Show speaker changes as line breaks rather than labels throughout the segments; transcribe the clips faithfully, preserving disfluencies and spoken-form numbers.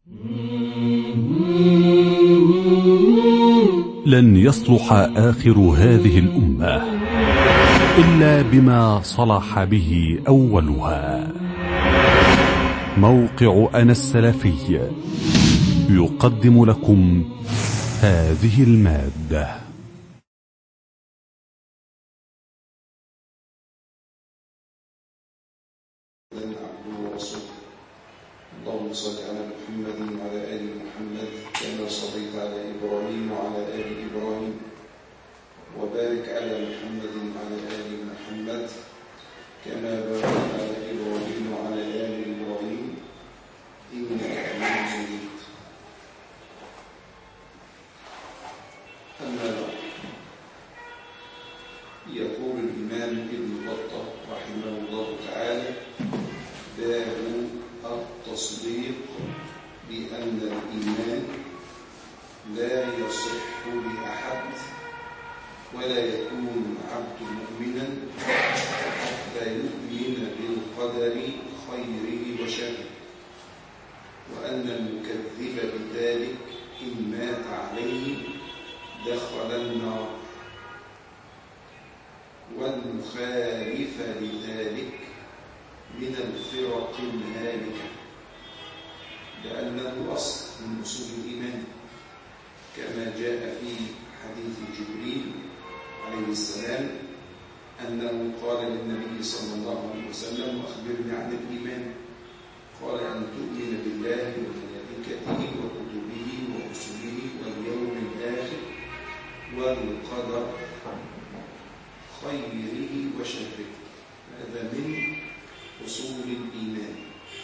لن يصلح آخر هذه الأمة إلا بما صلح به أولها. موقع أنا السلفي يقدم لكم هذه المادة.
اللهم صل على محمد وعلى آل محمد كما صليت على إبراهيم وعلى آل إبراهيم، وبارك على محمد وعلى آل محمد كما باركت على إبراهيم وعلى آل إبراهيم إنك حميد مجيد. أما بعد، يقول الإمام ابن بطة رحمه الله تعالى: باب التصديق بأن الإيمان لا يصح لأحد ولا يكون عبد مؤمنا حتى يؤمن بالقدر خيره وشره، وأن المكذب بذلك إن مات عليه دخل النار، والمخالف لذلك من الفرق الهالكة، لأنه أصل من أصول الإيمان، كما جاء في حديث جبريل عليه السلام أنه قال للنبي صلى الله عليه وسلم: أخبرني عن الإيمان. قال: أن تؤمن بالله وملائكته وكتبه ورسله واليوم الآخر والقدر خيره وشره. هذا من أصول الإيمان.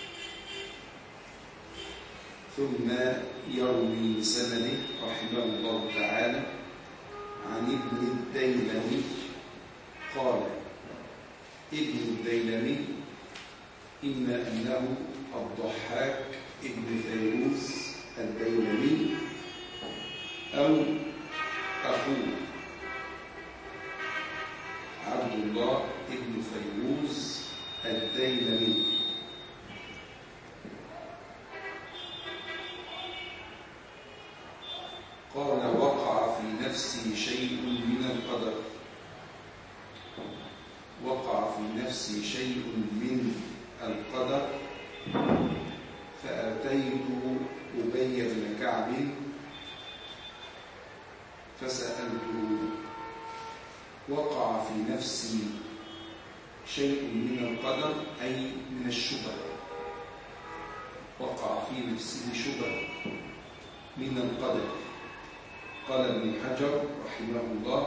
ثم يروي بسنده رحمه الله تعالى عن ابن الديلمي قال: ابن الديلمي إما أنه الضحاك ابن فيروز الديلمي أو أخوه عبد الله ابن فيروز الديلمي. قال: وقع في نفسي شيء من القدر وقع في نفسي شيء من القدر فأتيت أبي بن كعب فسألته: وقع في نفسي شيء من القدر أي من الشبه، وقع في نفسه شبه من القدر. قال ابن حجر رحمه الله: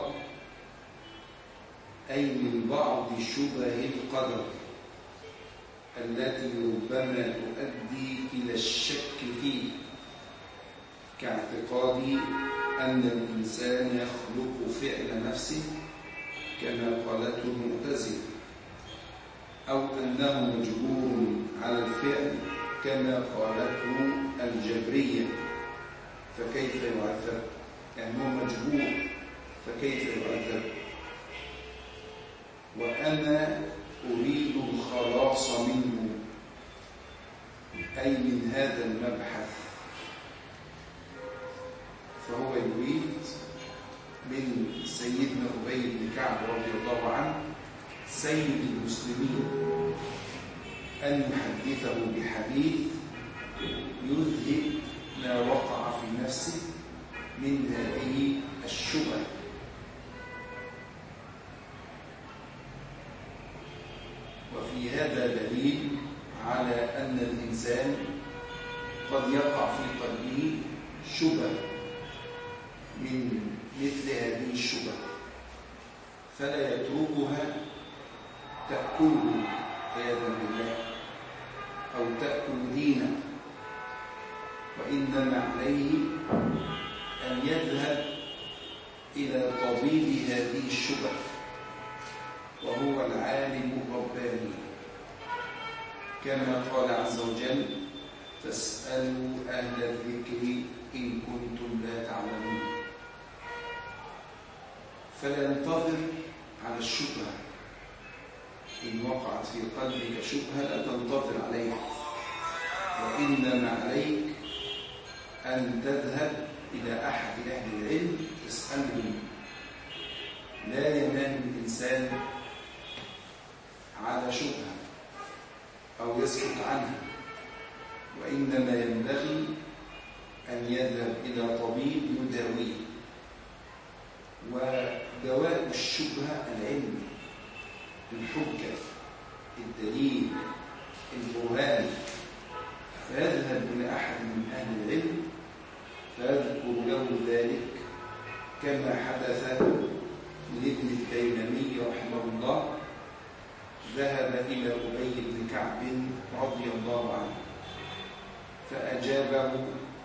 أي من بعض شبه القدر التي ربما تؤدي إلى الشك فيه، كاعتقاد أن الإنسان يخلق فعل نفسه كما قالته المعتزلة، أو أنه مجبور على الفعل كما قالته الجبرية، فكيف يعذب؟ يعني هو مجبور فكيف يعذب؟ وأنا أريد الخلاص منه، أي من هذا المبحث. فهو يريد من سيدنا أبي بن كعب رضي الله عنه سيد المسلمين أن يحدثه بحديث يذهب ما وقع في نفسه من هذه الشبه. وفي هذا دليل على أن الإنسان قد يقع في قلبه شبه من مثل هذه الشبه، فلا يتركها تأكله عياذا بالله أو تأكل دينه، وإنما عليه أن يذهب إلى طبيب هذه الشبه وهو العالم الرباني، كما قال عز وجل: فاسألوا أهل الذكر إن كنتم لا تعلمون. فلا ينتظر على الشبهة، إن وقعت في قلبك شبهة لا تنتظر عليها، وإنما عليك أن تذهب إلى أحد أهل العلم تسألهم. لا ينام الإنسان على شبهة أو يسكت عنها، وإنما ينبغي أن يذهب إلى طبيب يداويه. ودواء الشبهة العلم، الحجة، الدليل، البرهان. فيذهب إلى أحد من أهل العلم فيذكر له ذلك، كما حدث لابن الديلمي رحمه الله. ذهب إلى أبي بن كعب رضي الله عنه فأجابه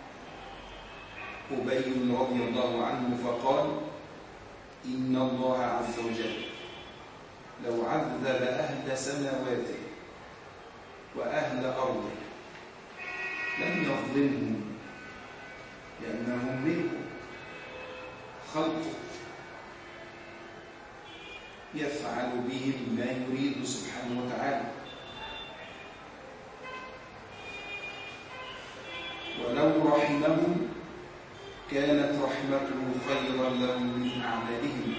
أبي رضي الله عنه فقال: إن الله عز وجل لو عذب أهل سماواته وأهل أرضه لم يظلمهم، لأنهم منه خلقه يفعل بهم ما يريد سبحانه وتعالى. ولو رحمهم كانت رحمته خيرا لهم من أعمالهم.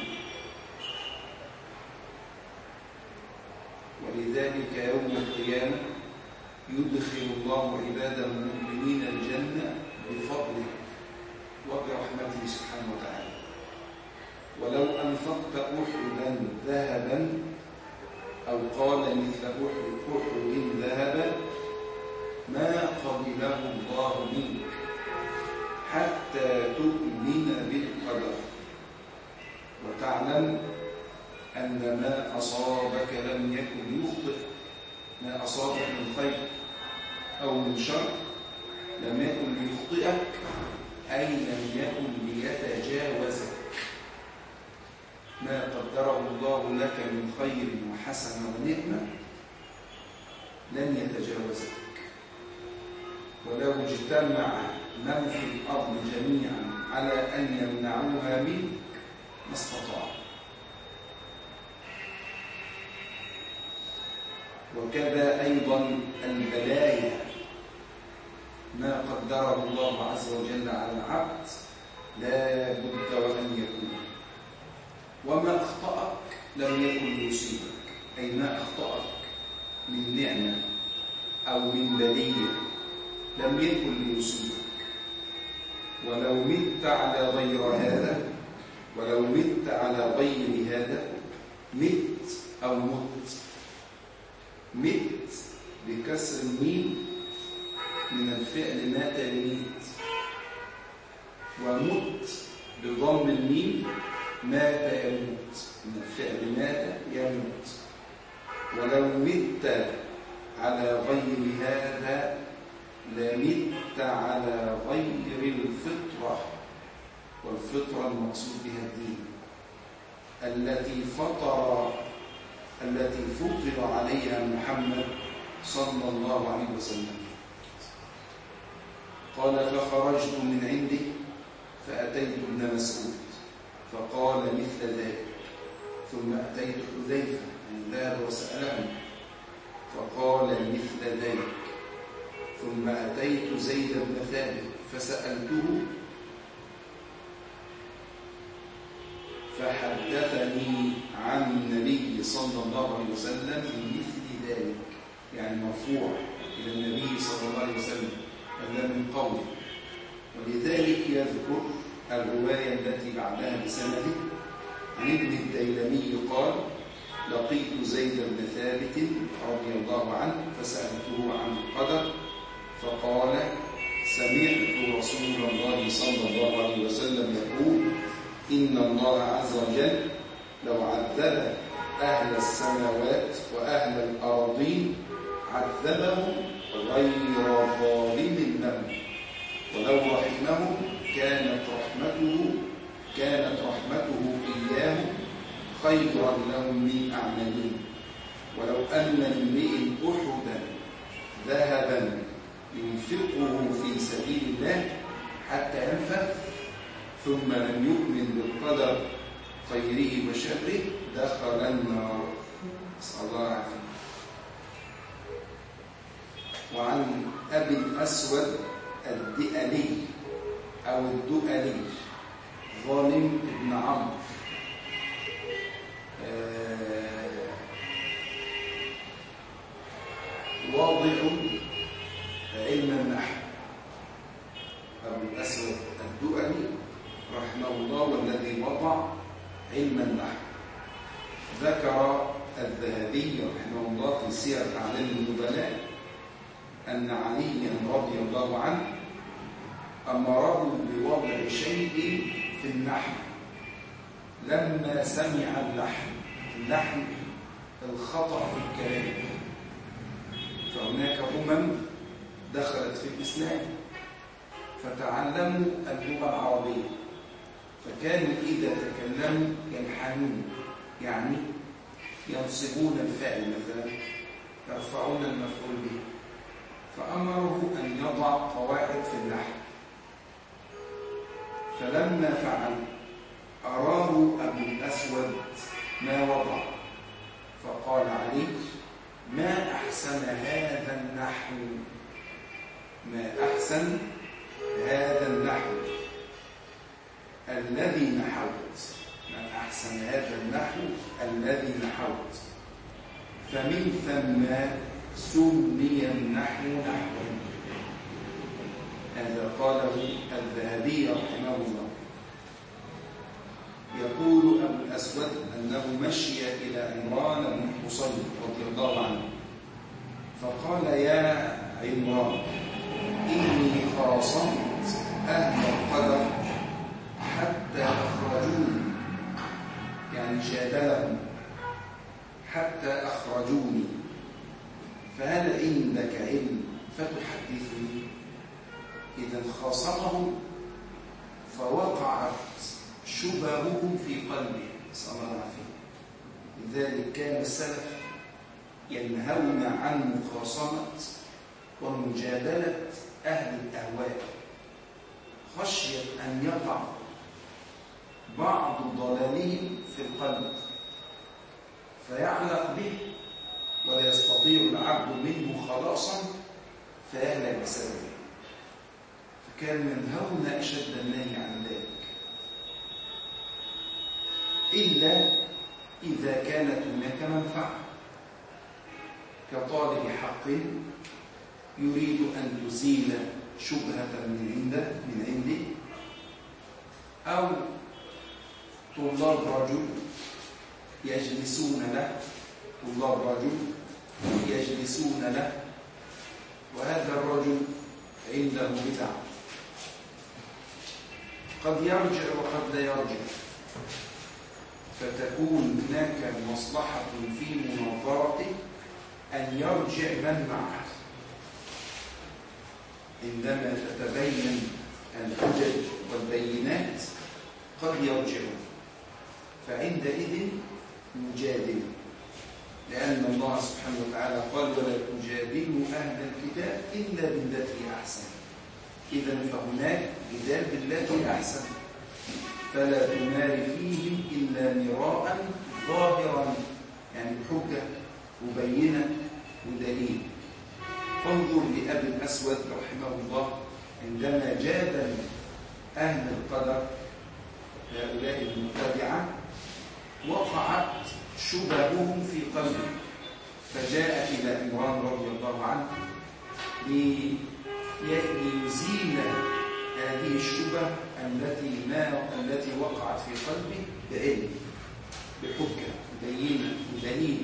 ولذلك يوم القيامة يدخل الله عباده المؤمنين الجنة بفضله وبرحمته سبحانه وتعالى. ولو أنفقت أحدا ذهبا أو قال مثل أحد ذهبا ما قبله الله منك حتى تؤمن بالقدر وتعلم أن ما أصابك لم يكن يخطئ. ما أصابك من خير أو من شر لم يكن ليخطئك، أي لم يكن ليتجاوزك. ما قدره الله لك من خير وحسن ونعمة لن يتجاوزك. ولو اجتمع من في الأرض جميعا على أن يمنعوها منك ما استطاعوا. وكذا أيضا البلايا ما قدره الله عز وجل على العبد لا بد وأن يكون. وما أخطأك لم يكن ليصيبك، أي ما أخطأك من نعمة أو من بلية لم يكن ليصيبك. ولو مت على غير هذا ولو مت على غير هذا مت أو مت. مت بكسر الميم من الفعل مات يميت، ومت بضم الميم مات يموت من الفعل مات يموت. ولو مت على غير هذا لمت على غير الفطرة، والفطرة المقصود بها الدين التي فطر التي فطر عليها محمد صلى الله عليه وسلم. قال: فخرجت من عنده فأتيت ابن مسعود فقال مثل ذلك، ثم أتيت حذيفة أن ذهب وسأله فقال مثل ذلك، ثم أتيت زيد بن ثابت فسألته فحدثني عن النبي صلى الله عليه وسلم بمثل ذلك، يعني مرفوع إلى النبي صلى الله عليه وسلم هذا من قوله. ولذلك يذكر الرواية التي بعدها بسنده عن ابن الديلمي قال: لقيت زيد بن ثابت رضي الله عنه فسألته عن القدر فقال: سمعت رسول الله صلى الله عليه وسلم يقول: إن الله عز وجل لو عذب أهل السماوات وأهل الأرضين عذبهم غير ظالم لهم، ولو رحمهم كانت رحمته كانت رحمته إياهم خيرا لهم من أعمالهم. ولو أن لامرئ أحدا ذهبا ينفقه في سبيل الله حتى ينفذ ثم لم يؤمن بالقدر خيره وشره دخل النار، نسأل الله العافية. وعن أبي الأسود الدئلي أو الدؤلي ظالم بن عمرو آه واضع علم النحو أبو الأسود الدؤلي رحمه الله والذي وضع علم النحو. ذكر الذهبي رحمه الله في سير أعلام النبلاء أن عليا رضي الله عنه أمره بوضع شيء في النحو لما سمع اللحن. اللحن الخطأ في الكلام، فهناك أمم دخلت في الإسلام فتعلموا اللغة العربية، فكانوا إذا تكلموا يلحنون، يعني ينصبون الفاعل مثلا، يرفعون المفعول به، فأمره أن يضع قواعد في النحو. فلما فعل أراه أبو الأسود ما وضع، فقال علي: ما أحسن هذا النحو، ما أحسن هذا النحو الذي نحوت، ما أحسن هذا النحو الذي نحوت. فمن ثم سمي النحو نحوا. هذا قاله الذهبي رحمه الله. يقول أبو الأسود أنه مشي إلى عمران بن حصين رضي الله عنه فقال: يا عمران، إني خاصمت أهل القدر حتى أخرجوني، يعني جادلهم حتى أخرجوني، فهل عندك علم فتحدثني؟ إذا خاصمهم فوقعت شبههم في قلبه، صلى الله عليه وسلم. لذلك كان السلف ينهون عن مخاصمة ومجادلة أهل الأهواء خشية أن يقع بعض ضلالهم في القلب فيعلق به ولا يستطيع العبد منه خلاصا فيهلك بسببه. فكان ينهون أشد النهي عن ذلك، إلا إذا كانت هناك منفعة، كطالب حق يريد أن تزيل شبهة من عنده من عنده أو طلاب رجل يجلسون له طلاب رجل يجلسون له وهذا الرجل عنده بدع، قد يرجع وقد لا يرجع، فتكون هناك مصلحة في مناظرته أن يرجع من معه. عندما تتبين الحجج والبينات قد يرجعون، فعندئذ نجادل، لأن الله سبحانه وتعالى قال: ولا تجادلوا أهل الكتاب إلا بالتي أحسن. إذا فهناك جدال بالتي أحسن، فلا تمار فيهم إلا مراء ظاهرا، يعني بحجة مبينة ودليل. فانظر لأبي الأسود رحمه الله عندما جادل أهل القدر هؤلاء المبتدعة وقعت شبههم في قلبه، فجاء إلى عمران رضي الله عنه ليزيل هذه الشبهة التي ما التي وقعت في قلبه بعلم، بحجة بينة ودليل.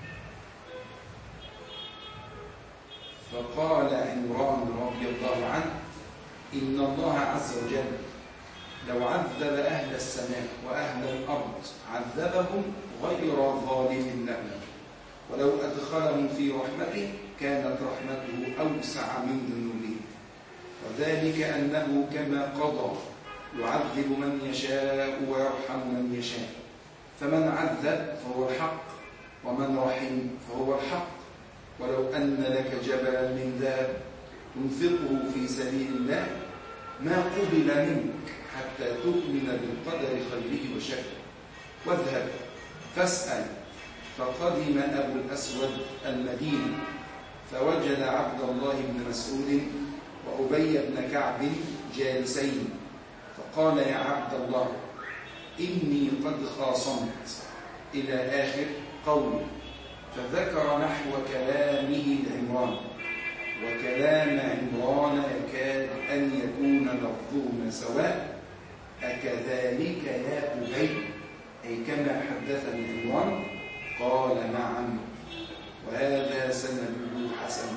فقال عمران رضي الله عنه: إن الله عز وجل لو عذب أهل السماء وأهل الأرض عذبهم غير ظالم لهم، ولو أدخلهم في رحمته كانت رحمته أوسع من ذنوبهم، وذلك أنه كما قضى يعذب من يشاء ويرحم من يشاء، فمن عذب فهو الحق ومن رحم فهو الحق. ولو أن لك جبلا من ذهب تنفقه في سبيل الله ما قبل منك حتى تؤمن بالقدر خيره وشره، واذهب فاسأل. فقدم أبو الأسود المدينة فوجد عبد الله بن مسعود وأبي بن كعب جالسين فقال يا عبد الله إني قد خاصمت إلى آخر قوله، فذكر نحو كلامه لعمران، وكلام عمران يكاد أن يكون لفظهما سواء، أكذلك يا أبي أي كما حدثني عمران؟ قال نعم، وهذا سنده حسن.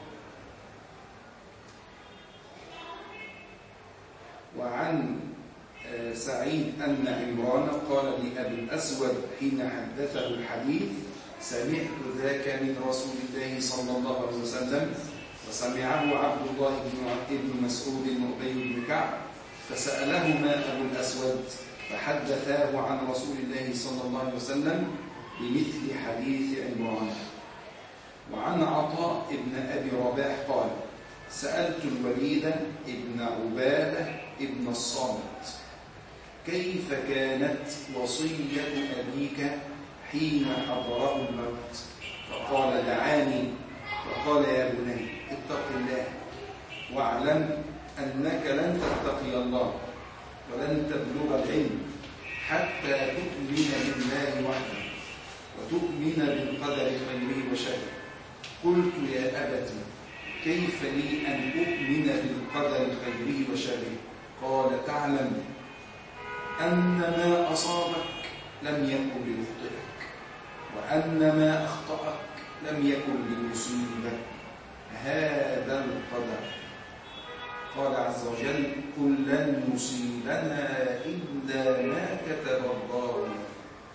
وعن سعيد أن عمران قال لأبي الأسود حين حدثه الحديث سمعت ذاك من رسول الله صلى الله عليه وسلم، وسمعه عبد الله بن مسعود وأبي بن كعب، فسألهما أبو الأسود فحدثاه عن رسول الله صلى الله عليه وسلم بمثل حديث عمران. وعن عطاء بن أبي رباح قال سألت الوليد بن عبادة بن الصامت كيف كانت وصية أبيك حين حضره الموت؟ فقال دعاني وقال يا بني اتق الله واعلم أنك لن تتقي الله ولن تبلغ العلم حتى تؤمن بالله وحده وتؤمن بالقدر خيره وشره. قلت يا أبت كيف لي أن أؤمن بالقدر خيره وشره؟ قال تعلم أن ما أصابك لم يكن ليخطئك، وأن ما أخطأك لم يكن ليصيبك، هذا القدر. قال عز وجل قل لن يصيبنا إلا ما كتب الله لنا.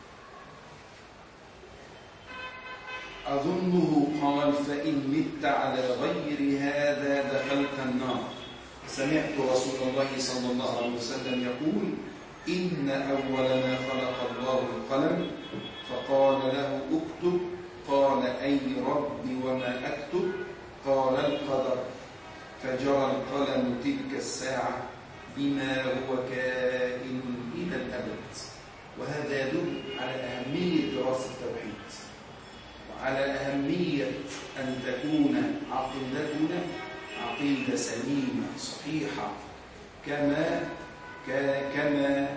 أظنه قال فإن مت على غير هذا دخلت النار. سمعت رسول الله صلى الله عليه وسلم يقول إن أول ما خلق الله القلم فقال له اكتب، قال أي ربي وما أكتب؟ قال القدر، فجرى القلم تلك الساعة بما هو كائن إلى الأبد. وهذا يدل على أهمية دراسة التوحيد وعلى أهمية أن تكون عقيدتنا عقيدة سليمة صحيحة كما كما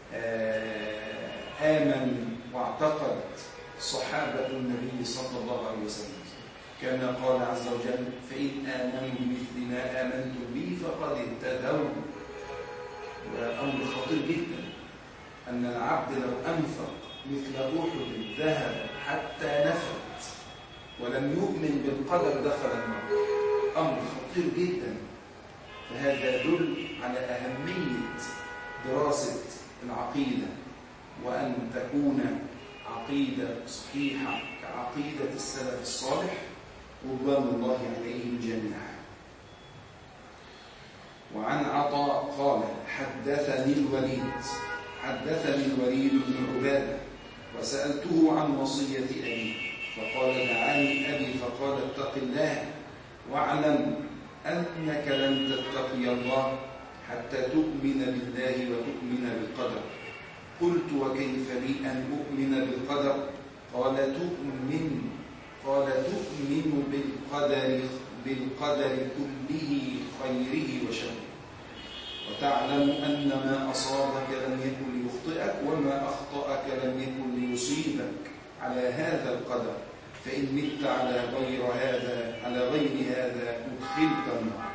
آمن واعتقد صحابة النبي صلى الله عليه وسلم، كما قال عز وجل فإن آمنوا بمثل ما آمنتم به فقد اهتدوا. وأمر خطير جدا أن العبد لو أنفق مثل أحد الذهب حتى نفد ولم يؤمن بالقدر دخل النار، أمر خطير جدا. فهذا يدل على أهمية دراسة العقيدة وأن تكون عقيدة صحيحة كعقيدة السلف الصالح رضوان الله عليهم جميعا. وعن عطاء قال حدثني الوليد حدثني الوليد بن عبادة وسألته عن وصية أبي فقال دعاني أبي فقال اتق الله واعلم أنك لن تتقي الله حتى تؤمن بالله وتؤمن بالقدر. قلت وكيف لي أن أؤمن بالقدر؟ قال تؤمن قال تؤمن بالقدر بالقدر كله خيره وشره، وتعلم أن ما أصابك لم يكن ليخطئك وما أخطأك لم يكن ليصيبك، على هذا القدر، فإن مت على غير هذا على غير هذا أدخلت النار.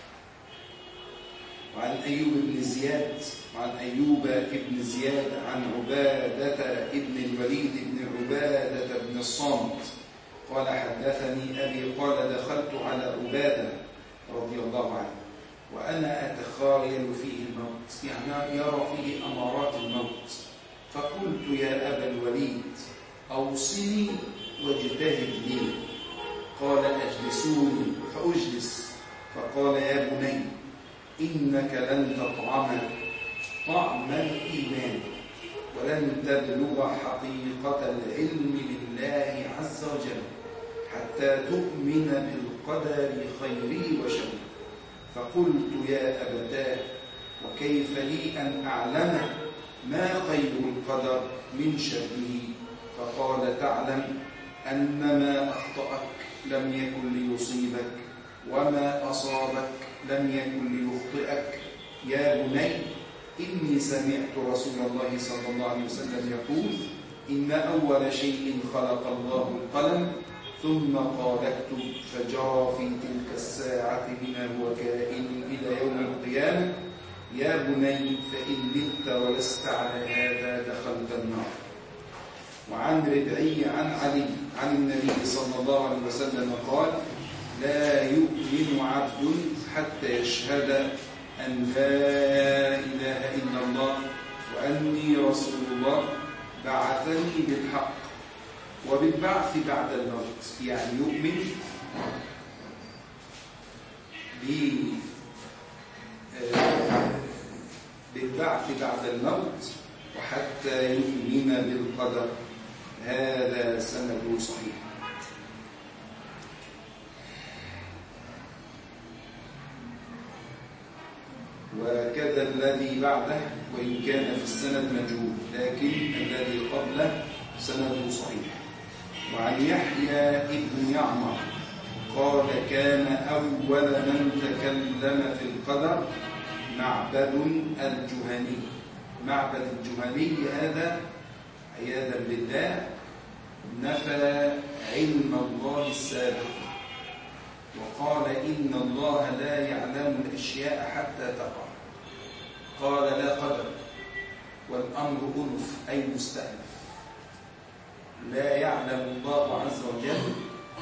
وعن أيوب بن زياد وعن أيوب بن زياد عن عبادة بن الوليد بن عبادة بن الصامت قال حدثني أبي قال دخلت على عبادة رضي الله عنه وأنا أتخايل فيه الموت، يعني يرى فيه أمارات الموت، فقلت يا أبا الوليد أوصني واجتهد لي. قال أجلسوني فأجلس، فقال يا بني إنك لن تطعم طعم الإيمان ولن تبلغ حقيقة العلم بالله عز وجل حتى تؤمن بالقدر خيره وشره. فقلت يا أبتاه وكيف لي أن أعلم ما خير القدر من شره؟ فقال تعلم أن ما أخطأك لم يكن ليصيبك وما أصابك لم يكن ليخطئك، يا بني إني سمعت رسول الله صلى الله عليه وسلم يقول إن أول شيء خلق الله القلم ثم قال اكتب، فجرى في تلك الساعة بما هو كائن إلى يوم القيامة. يا بني فإن مت ولست على هذا دخلت النار. وعن ربعي عن علي عن النبي صلى الله عليه وسلم قال لا يؤمن عبد حتى يشهد أن لا إله إلا الله وأني رسول الله بعثني بالحق وبالبعث بعد الموت. يعني يؤمن بالبعث بعد الموت وحتى يؤمن بالقدر. هذا سند صحيح. وكذا الذي بعده وإن كان في السند مجهول، لكن الذي قبله سنده صحيح. وعن يحيى ابن يعمر قال كان أول من تكلم في القدر معبد الجهني. معبد الجهني هذا عياذا بالله نفى علم الله السابق وقال إن الله لا يعلم الأشياء حتى تقع. قال لا قدر والأمر أنف أي مستأنف. لا يعلم الله عز وجل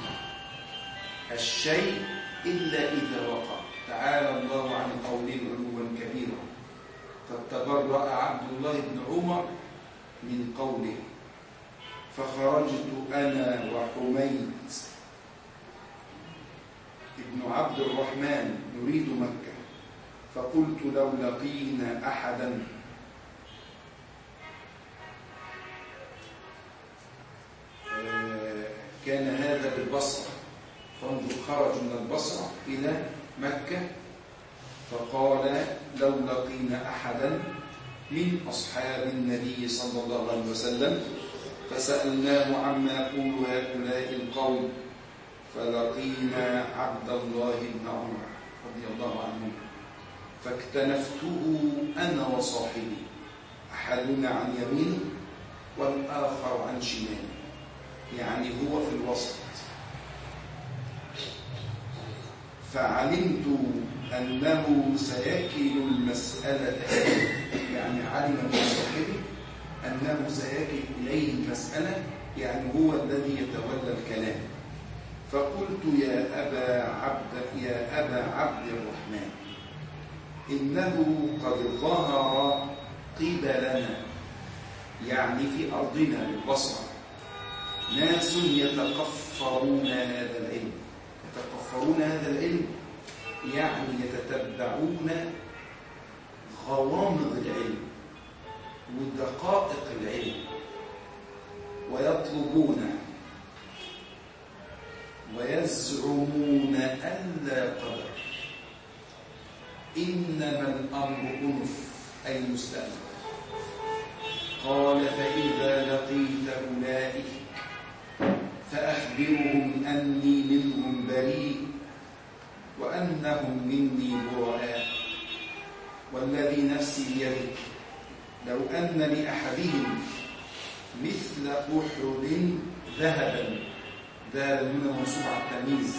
الشيء إلا إذا وقع. تعالى الله عن قوله علوا كبيرا. قد تبرأ عبد الله بن عمر من قوله فخرجت أنا وحميد ابن عبد الرحمن نريد مكة فقلت لو لقينا أحدا كان هذا بالبصرة. فانظر خرج من البصرة إلى مكة فقال لو لقينا أحدا من أصحاب النبي صلى الله عليه وسلم فسألناه عما يقول هؤلاء القوم فلقينا عبد الله بن عمر رضي الله عنه فاكتنفته أنا وصاحبي أحدنا عن يمينه والآخر عن شماله. يعني هو في الوسط. فعلمت أنه سيكل المسألة، يعني علم من صاحبه أنه سيكل إليه المسألة، يعني هو الذي يتولى الكلام. فقلت يا أبا عبد يا أبا عبد الرحمن إنه قد ظهر قبلنا، يعني في أرضنا بالبصرة، ناس يتقفرون هذا العلم. يتقفرون هذا العلم يعني يتتبعون غوامض العلم ودقائق العلم ويطلبونه ويزعمون أن لا قدر. إنما الأمر أنف أي مستأنف. قال فإذا لقيت أولئك فأخبرهم أني منهم بريء وأنهم مني براء والذي نفسي بيده لو أن لأحدهم مثل أحد ذهبا، ذهب من منصوب على التمييز،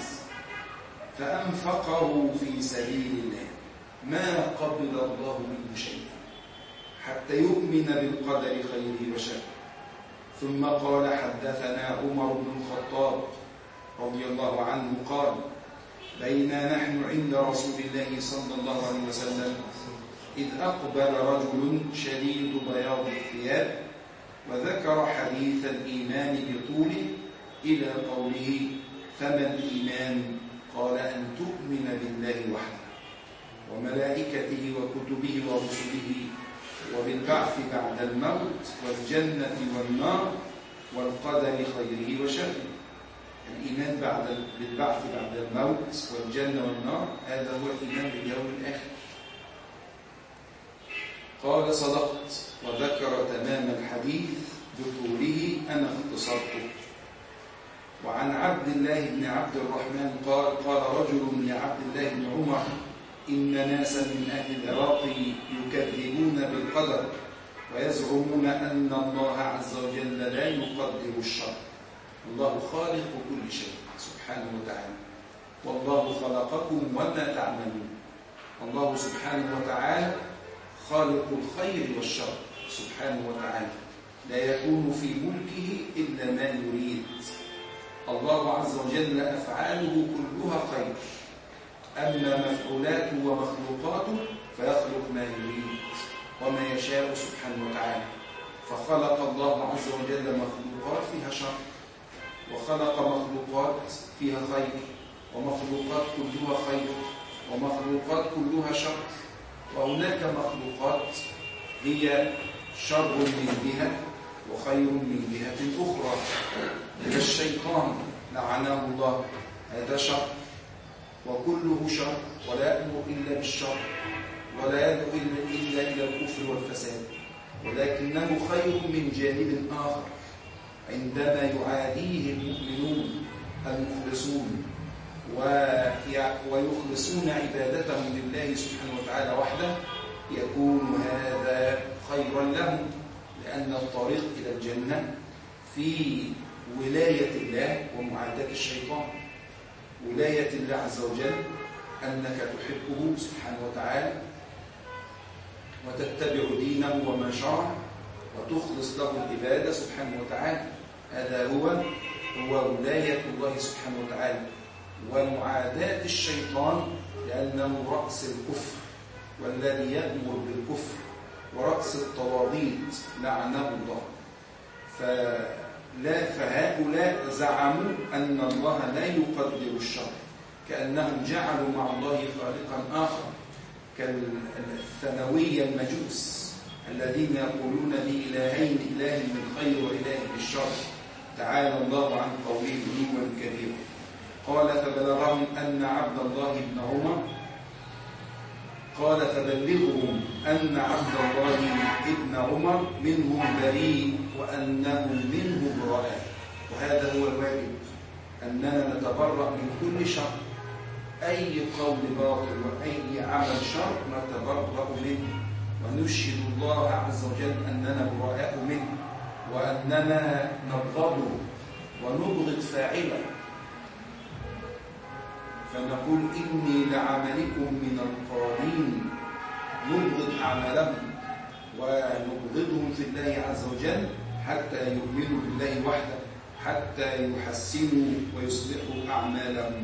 فأنفقه في سبيل الله ما قبل الله منه شيئا حتى يؤمن بالقدر خيره وشره. ثم قال حدثنا عمر بن الخطاب رضي الله عنه قال بينا نحن عند رسول الله صلى الله عليه وسلم إذ أقبل رجل شديد بياض الثياب وذكر حديث الإيمان بطوله إلى قوله فما الإيمان؟ قال أن تؤمن بالله وحده وملائكته وكتبه ورسله وبالبعث بعد الموت والجنة والنار والقدر خيره وشره. الإيمان بعد بالبعث بعد الموت والجنة والنار هذا هو الإيمان باليوم الآخر. قال صدقت وذكر تمام الحديث بطوله أنا اختصرته. وعن عبد الله بن عبد الرحمن قال قال رجل لعبد الله بن عمر إن ناسا من أهل العراق يكذبون بالقدر ويزعمون أن الله عز وجل لا يقدر الشر. الله خالق كل شيء سبحانه وتعالى، والله خلقكم وما تعملون. الله سبحانه وتعالى خالق الخير والشر سبحانه وتعالى، لا يكون في ملكه إلا ما يريد. الله عز وجل أفعاله كلها خير، أما مفعولاته ومخلوقاته فيخلق ما يريد وما يشاء سبحانه وتعالى. فخلق الله عز وجل مخلوقات فيها شر، وخلق مخلوقات فيها خير، ومخلوقات كلها خير، ومخلوقات كلها شر. وهناك مخلوقات هي شر من جهة وخير من جهة أخرى. الشيطان لعنه الله هذا شر وكله شر، ولا يأمر إلا بالشر، ولا يدعو إلا إلى الكفر والفساد، ولكنه خير من جانب آخر عندما يعاديه المؤمنون المخلصون ويخلصون عبادتهم لله سبحانه وتعالى وحده، يكون هذا خيرا لهم، لأن الطريق إلى الجنة في ولاية الله ومعاداة الشيطان. ولاية الله عز وجل أنك تحبه سبحانه وتعالى وتتبع دينه وما شرع وتخلص له العبادة سبحانه وتعالى. هذا هو هو ولاية الله سبحانه وتعالى. ومعاداة الشيطان لأنه رأس الكفر والذي يأمر بالكفر ورأس الطواغيت لعنه الله. فلا فهؤلاء زعموا أن الله لا يقدر الشر، كأنهم جعلوا مع الله خالقا آخر، كالثانوية المجوس الذين يقولون بإلهين، إله من خير وإله بالشر. تعالى الله عن قوله علوا كبيرا. قال فبلغهم أن عبد الله بن عمر قال فبلغهم أن عبد الله بن عمر منهم بريء وأنهم منه براء. وهذا هو الواجب، أننا نتبرأ من كل شر، أي قول باطل وأي عمل شر نتبرأ منه ونشهد الله عز وجل أننا براء منه، وأننا نبغضه ونبغض فاعله، فنقول إني لعملكم من القالين، نبغض أعمالهم ونبغضهم في الله عز وجل حتى يؤمنوا بالله وحده، حتى يحسنوا ويصلحوا أعمالهم.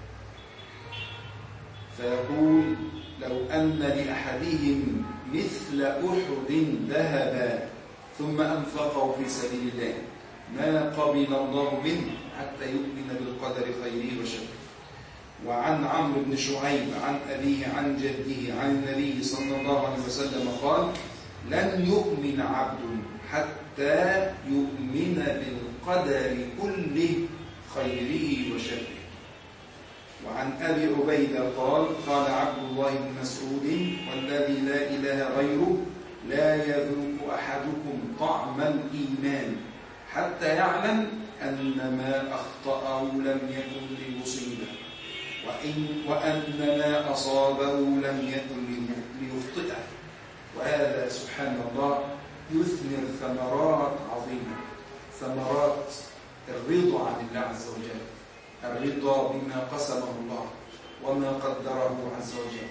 فيقول لو أن لأحدهم مثل أحد ذهبا ثم أنفقه في سبيل الله ما قبل الله منه حتى يؤمن بالقدر خيره وشره. وعن عمرو بن شعيب عن أبيه عن جده عن النبي صلى الله عليه وسلم قال لن يؤمن عبد حتى يؤمن بالقدر كله خيره وشره. وعن أبي عبيدة قال قال عبد الله بن مسعود والذي لا إله غيره لا يذوق أحدكم طعم الإيمان حتى يعلم أن ما أخطأه لم يكن ليصيبه وإن وأن ما أصابه لم يكن ليخطئه. وهذا سبحان الله يثمر ثمرات عظيمة، ثمرات الرضا عن الله عز وجل، الرضا بما قسمه الله وما قدره عز وجل،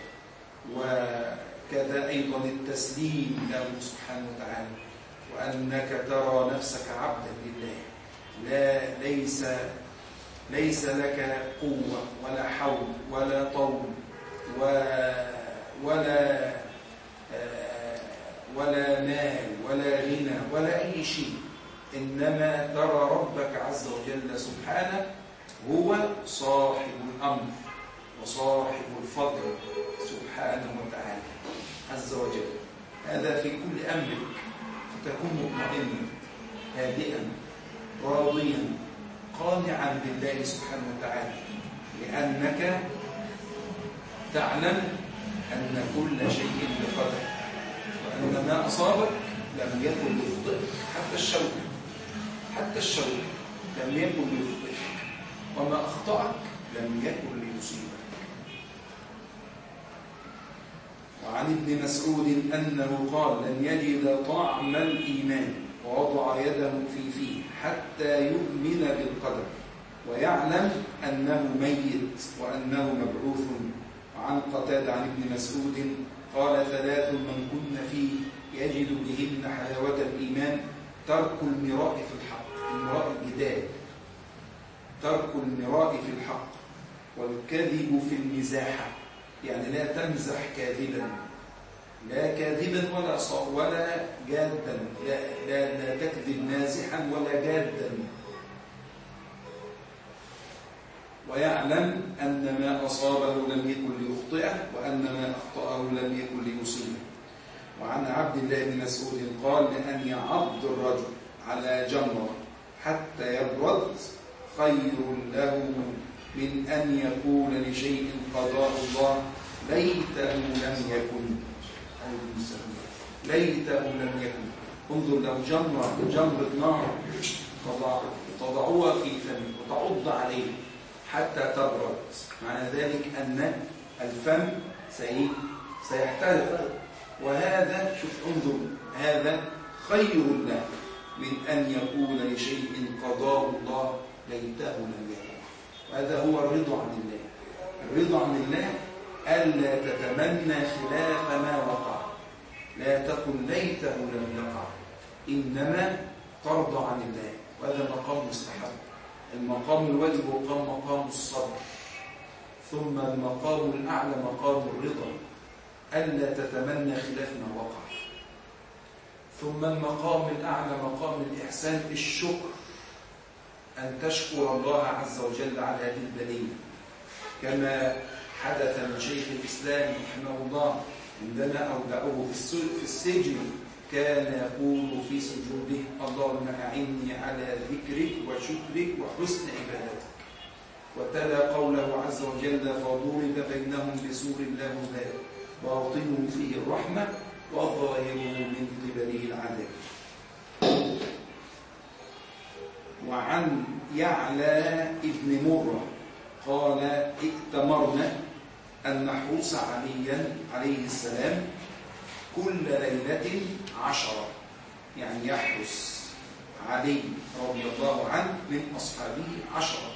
وكذا أيضا التسليم له سبحانه وتعالى، وأنك ترى نفسك عبدا لله، لا ليس ليس لك قوة ولا حول ولا طول ولا ولا مال ولا غنى ولا أي شيء، إنما ترى ربك عز وجل سبحانه هو صاحب الأمر وصاحب الفضل سبحانه وتعالى عز وجل. هذا في كل أمرك تكون مطمئنا هادئا راضيا قانعا بالله سبحانه وتعالى، لأنك تعلم أن كل شيء بقدر، وأن ما أصابك لم يكن ليخطئك، حتى الشوك حتى الشوك لم يكن ليخطئك، وما أخطأك لم يكن ليصيبك. وعن ابن مسعود أنه قال لن يجد طعم الإيمان ووضع يده في فيه حتى يؤمن بالقدر ويعلم أنه ميت وأنه مبعوث. وعن قتادة عن ابن مسعود قال ثلاث من كن فيه يجد بهن حلاوة الإيمان: ترك المراء في الحق، المراء الجدال، ترك المراء في الحق، والكذب في المزاحة، يعني لا تمزح كاذبا، لا كاذبا ولا ولا جادا، لا, لا, لا تكذب مازحا ولا جادا. ويعلم أن ما أصابه لم يكن ليخطئه وأن ما أخطأه لم يكن ليصيبه. وعن عبد الله بن مسعود قال: لأن يعض الرجل على جمرة حتى يبرد خير له من أن يقول لشيء قضاه الله ليته لم يكن، ليته لم يكن. انظر، لو جمرة جمرة نار تضعوها في فم وتعض عليه حتى تبرد، معنى ذلك أن الفم سيحترق، وهذا شوف انظر هذا خير له من أن يقول لشيء قضاه الله ليته لم يكن. وهذا هو الرضا عن الله. الرضا عن الله ألا تتمنى خلاف ما وقع، لا تقل ليته لم يقع، إنما ترضى عن الله، وهذا مقام مستحب. المقام الواجب هو مقام الصبر، ثم المقام الأعلى مقام الرضا، ألا تتمنى خلاف ما وقع، ثم المقام الأعلى مقام الإحسان الشكر، أن تشكر الله عز وجل على هذه البلية، كما حدث من شيخ الإسلام رحمه الله عندما أودعوه في السجن كان يقول في سجوده: اللهم أعني على ذكرك وشكرك وحسن عبادتك. وتلا قوله عز وجل: فضرب بينهم بسور له باب باطنه فيه الرحمة وظاهره من قبله العذاب. وعن يعلى ابن مرة قال: ائتمرنا أن نحرس عليا عليه السلام كل ليلة عشرة، يعني يحرس علي رضي الله عنه من أصحابه عشرة.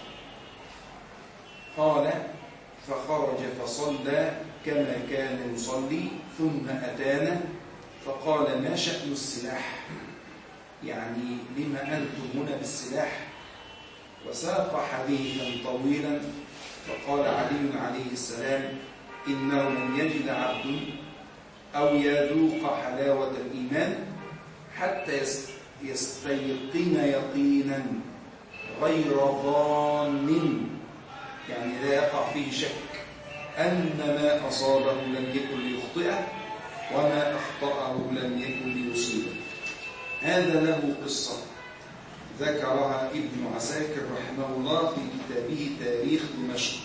قال: فخرج فصلى كما كان يصلي ثم أتانا فقال: ما شأن السلاح؟ يعني لما أنتم هنا بالسلاح؟ وساق حديثا طويلا. فقال علي عليه السلام: إنه من يجد عبد أو يذوق حلاوة الإيمان حتى يستيقن يقينا غير ظان، يعني لا يقع فيه شك أن ما أصابه لم يكن ليخطئه وما أخطأه لم يكن ليصيبه. هذا له قصة ذكرها ابن عساكر رحمه الله في كتابه تاريخ دمشق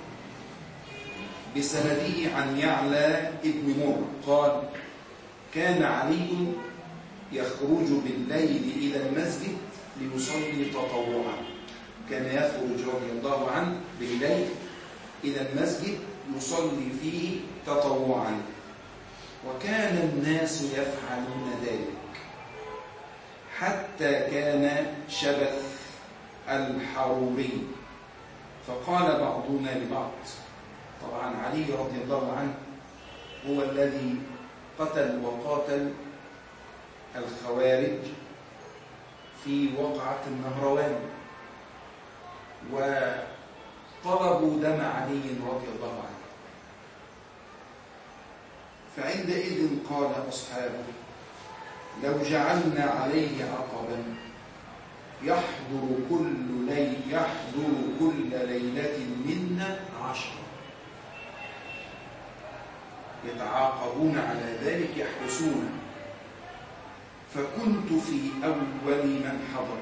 بسنده عن يعلى ابن مرة قال: كان علي يخرج بالليل إلى المسجد ليصلي تطوعا. كان يخرج رضي الله عنه بالليل إلى المسجد يصلي فيه تطوعا، وكان الناس يفعلون ذلك حتى كان شبث الحروري. فقال بعضنا لبعض، طبعا علي رضي الله عنه هو الذي قتل وقاتل الخوارج في وقعة النهروان، وطلبوا دم علي رضي الله عنه. فعندئذ قال أصحابه: لو جعلنا عليه عقبا يحضر كل ليل يحضر كل ليلة منا عشرة، يتعاقبون على ذلك يحرسونه. فكنت في أول من حضر،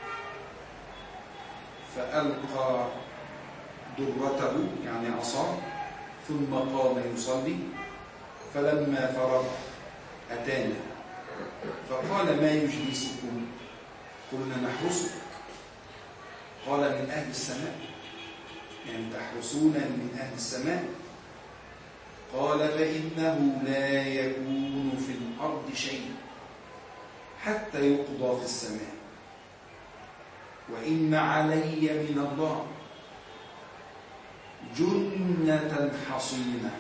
فألقى درته يعني عصاه ثم قام يصلي. فلما فرغ أتانا فقال: ما يجلسكم؟ قلنا: نحرسك. قال: من أهل السماء، يعني تحرسون من أهل السماء؟ قال فإنه لا يكون في الأرض شيء حتى يقضى في السماء، وإن علي من الله جنة حصينة،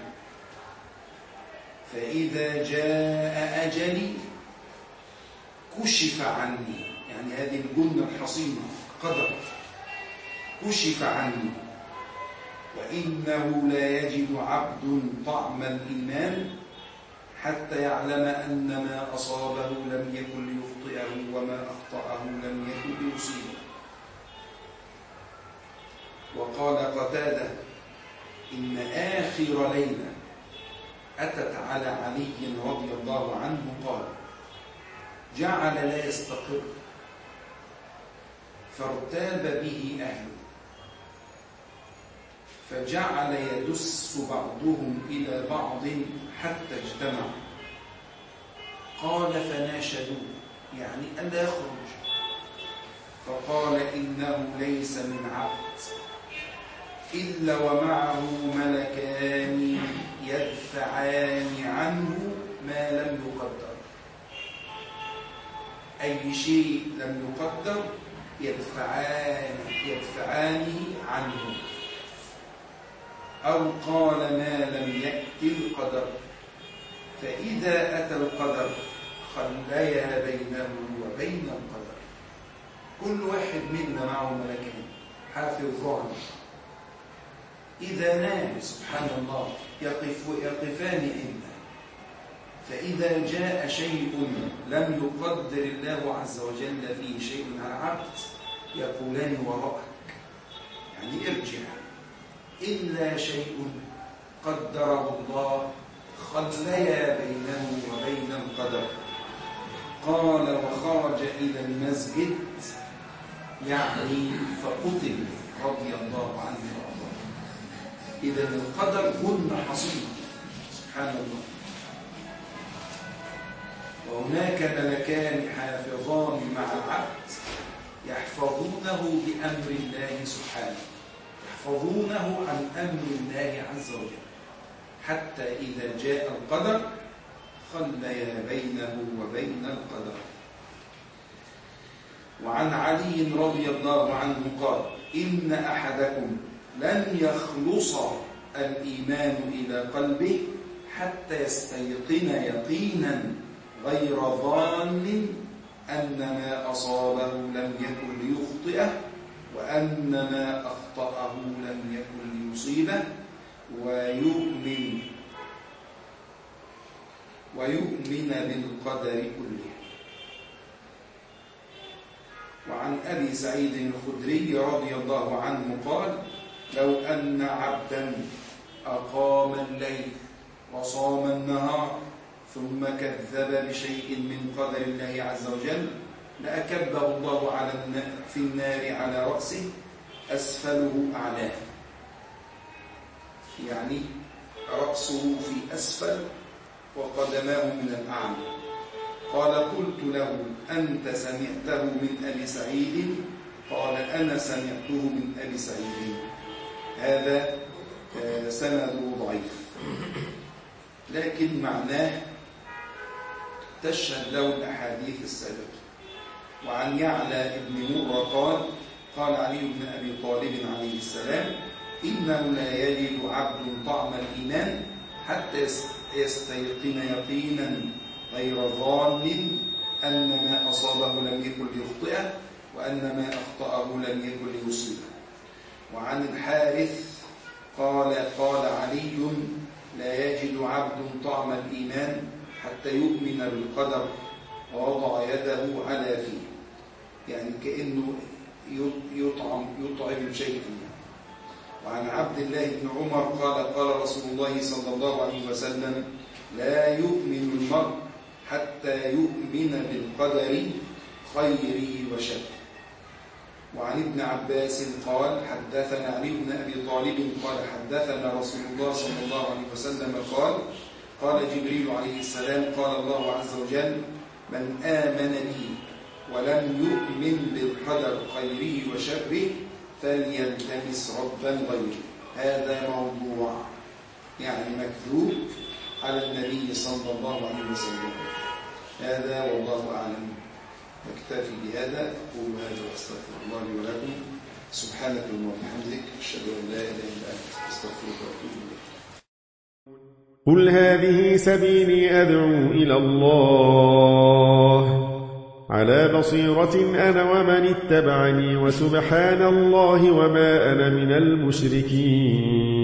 فإذا جاء أجلي كشف عني، يعني هذه الجنة الحصينة قدر كشف عني، وإنه لا يجد عبد طعم الإيمان حتى يعلم أن ما أصابه لم يكن ليخطئه وما أخطأه لم يكن ليصيبه. وقال قتادة إن آخر ليلة أتت على علي رضي الله عنه قال جعل لا يستقر فارتاب به أهله، فجعل يدس بعضهم إلى بعض حتى اجتمع. قال فناشدوه يعني ألا يخرج، فقال إنه ليس من عبد إلا ومعه ملكان يدفعان عنه ما لم يقدر، أي شيء لم يقدر يدفعان يدفعانه عنه، أو قال ما لم يأتي القدر، فإذا أتى القدر خليا بينه وبين القدر. كل واحد منا معه ملكين حافظان، إذا نام سبحان الله يقف يقفان عنده، فإذا جاء شيء لم يقدر الله عز وجل فيه شيء على العبد يقولان وراءك، يعني ارجع، إلا شيء قدره الله خليا بينه وبين القدر. قال وخرج إلى المسجد يعني فقتل رضي الله عنه وارضاه. إذا القدر جنة حصينة سبحان الله. وهناك ملكان حافظان مع العبد يحفظونه بأمر الله سبحانه، يحفظونه عن أمر الله عز وجل، حتى إذا جاء القدر خليا بينه وبين القدر. وعن علي رضي الله عنه قال إن أحدكم لن يخلص الإيمان إلى قلبه حتى يستيقن يقينا غير ظان أن ما أصابه لم يكن ليخطئه وأن ما أخطأه لم يكن ليصيبه، ويؤمن ويؤمن بالقدر كله. وعن أبي سعيد الخدري رضي الله عنه قال لو أن عبدا أقام الليل وصام النهار ثم كذب بشيء من قدر الله عز وجل لأكبه الله على في النار على رأسه أسفله أعلاه، يعني رأسه في أسفل وقدماه من الأعلى. قال قلت له أنت سمعته من أبي سعيد؟ قال أنا سمعته من أبي سعيد. هذا سند ضعيف لكن معناه تشهد له الأحاديث السابقة. وعن يعلى بن مرة قال قال علي بن أبي طالب عليه السلام إنه لا يجد عبد طعم الإيمان حتى يستيقن يقينا غير ظان أن ما أصابه لم يكن ليخطئه وأن ما أخطأه لم يكن ليصيبه. وعن الحارث قال قال علي لا يجد عبد طعم الإيمان حتى يؤمن بالقدر ووضع يده على فيه، يعني كأنه يطعم يطعم شيئا. وعن عبد الله بن عمر قال قال رسول الله صلى الله عليه وسلم لا يؤمن المرء حتى يؤمن بالقدر خيره وشره. وعن ابن عباس قال حدثنا علي بن أبي طالب قال حدثنا رسول الله صلى الله عليه وسلم قال قال جبريل عليه السلام قال الله عز وجل من آمن بي ولم يؤمن بالقدر خيره وشره فليلتمس ربا غيره. هذا موضوع يعني مكذوب على النبي صلى الله عليه وسلم. هذا والله أعلم. نكتفي بهذا. أقول هذا وأستغفر الله لي ولكم. سبحانك اللهم وبحمدك أشهد أن لا إله إلا أنت أستغفرك وأتوب إليك.
قل هذه سبيلي أدعو إلى الله على بصيرة أنا ومن اتبعني وسبحان الله وما أنا من المشركين.